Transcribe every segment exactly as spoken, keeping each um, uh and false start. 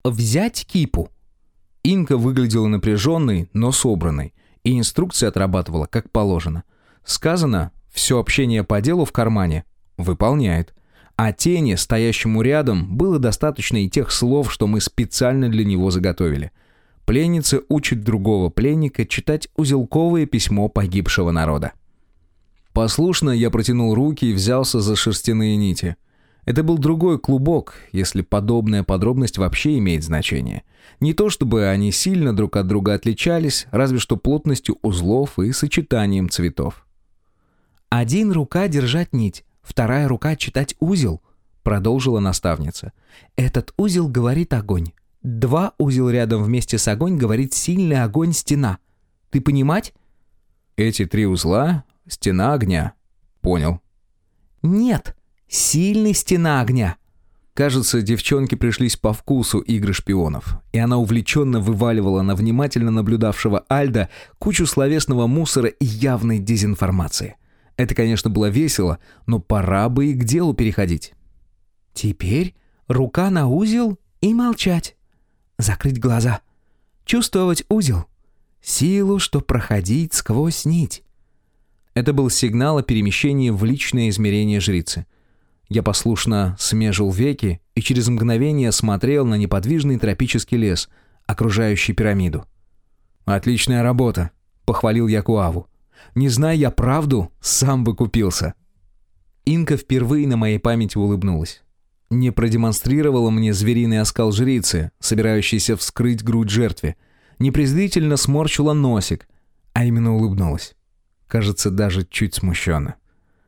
взять кипу». Инка выглядела напряженной, но собранной, и инструкция отрабатывала как положено. Сказано, все общение по делу в кармане. Выполняет. А тени, стоящему рядом, было достаточно и тех слов, что мы специально для него заготовили. Пленница учит другого пленника читать узелковое письмо погибшего народа. Послушно я протянул руки и взялся за шерстяные нити. Это был другой клубок, если подобная подробность вообще имеет значение. Не то чтобы они сильно друг от друга отличались, разве что плотностью узлов и сочетанием цветов. «Один рука держать нить, вторая рука читать узел», — продолжила наставница. «Этот узел говорит огонь. Два узел рядом вместе с огонь говорит сильный огонь стена. Ты понимать?» «Эти три узла — стена огня». «Понял». «Нет, сильный стена огня». Кажется, девчонке пришлись по вкусу игры шпионов, и она увлеченно вываливала на внимательно наблюдавшего Альда кучу словесного мусора и явной дезинформации. Это, конечно, было весело, но пора бы и к делу переходить. «Теперь рука на узел и молчать. Закрыть глаза. Чувствовать узел. Силу, что проходить сквозь нить». Это был сигнал о перемещении в личное измерение жрицы. Я послушно смежил веки и через мгновение смотрел на неподвижный тропический лес, окружающий пирамиду. «Отличная работа», — похвалил я Куаву. «Не зная я правду, сам бы купился». Инка впервые на моей памяти улыбнулась. Не продемонстрировала мне звериный оскал жрицы, собирающейся вскрыть грудь жертве. Не презрительно сморщила носик, а именно улыбнулась. Кажется, даже чуть смущенно.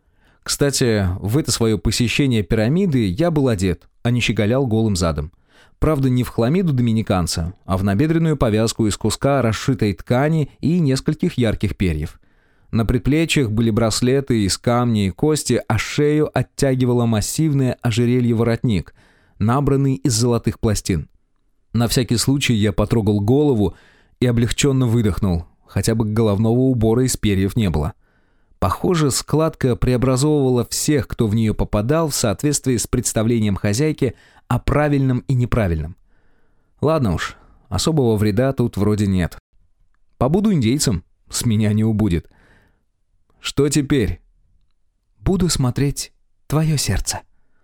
Кстати, в это свое посещение пирамиды я был одет, а не щеголял голым задом. Правда, не в хламиду доминиканца, а в набедренную повязку из куска расшитой ткани и нескольких ярких перьев. На предплечьях были браслеты из камня и кости, а шею оттягивало массивное ожерелье-воротник, набранный из золотых пластин. На всякий случай я потрогал голову и облегченно выдохнул, хотя бы головного убора из перьев не было. Похоже, складка преобразовывала всех, кто в нее попадал, в соответствии с представлением хозяйки о правильном и неправильном. Ладно уж, особого вреда тут вроде нет. Побуду индейцем, с меня не убудет. Что теперь? Буду смотреть твое сердце.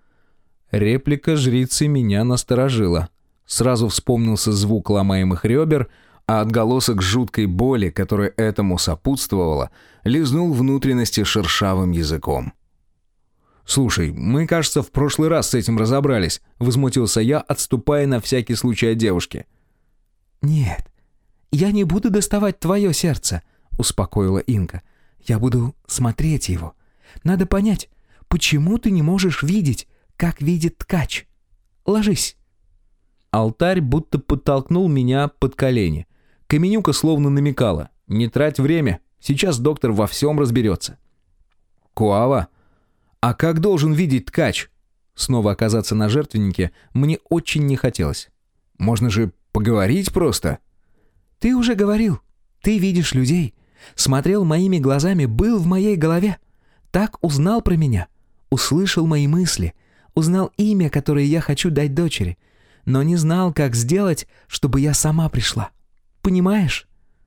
Реплика жрицы меня насторожила. Сразу вспомнился звук ломаемых ребер, а отголосок жуткой боли, которая этому сопутствовала, лизнул внутренности шершавым языком. «Слушай, мы, кажется, в прошлый раз с этим разобрались», — возмутился я, отступая на всякий случай от девушки. «Нет, я не буду доставать твое сердце», — успокоила Инка. «Я буду смотреть его. Надо понять, почему ты не можешь видеть, как видит ткач. Ложись». Алтарь будто подтолкнул меня под колени. Каменюка словно намекала: «Не трать время, сейчас доктор во всем разберется». «Куава, а как должен видеть ткач?» Снова оказаться на жертвеннике мне очень не хотелось. «Можно же поговорить просто». «Ты уже говорил. Ты видишь людей. Смотрел моими глазами, был в моей голове. Так узнал про меня. Услышал мои мысли. Узнал имя, которое я хочу дать дочери. Но не знал, как сделать, чтобы я сама пришла. Понимаешь?»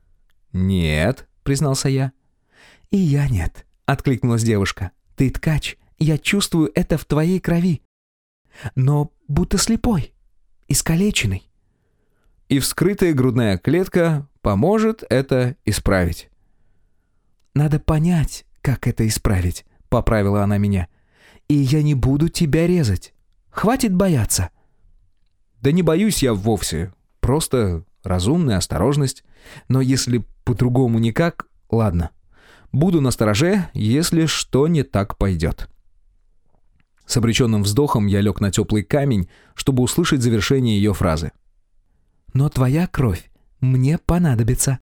«Нет», — признался я. «И я нет», — откликнулась девушка. «Ты ткач, я чувствую это в твоей крови. Но будто слепой, искалеченный». «И вскрытая грудная клетка поможет это исправить». «Надо понять, как это исправить», — поправила она меня. «И я не буду тебя резать. Хватит бояться». «Да не боюсь я вовсе. Просто разумная осторожность. Но если по-другому никак, ладно. Буду настороже, если что не так пойдет». С обреченным вздохом я лег на теплый камень, чтобы услышать завершение ее фразы. «Но твоя кровь мне понадобится».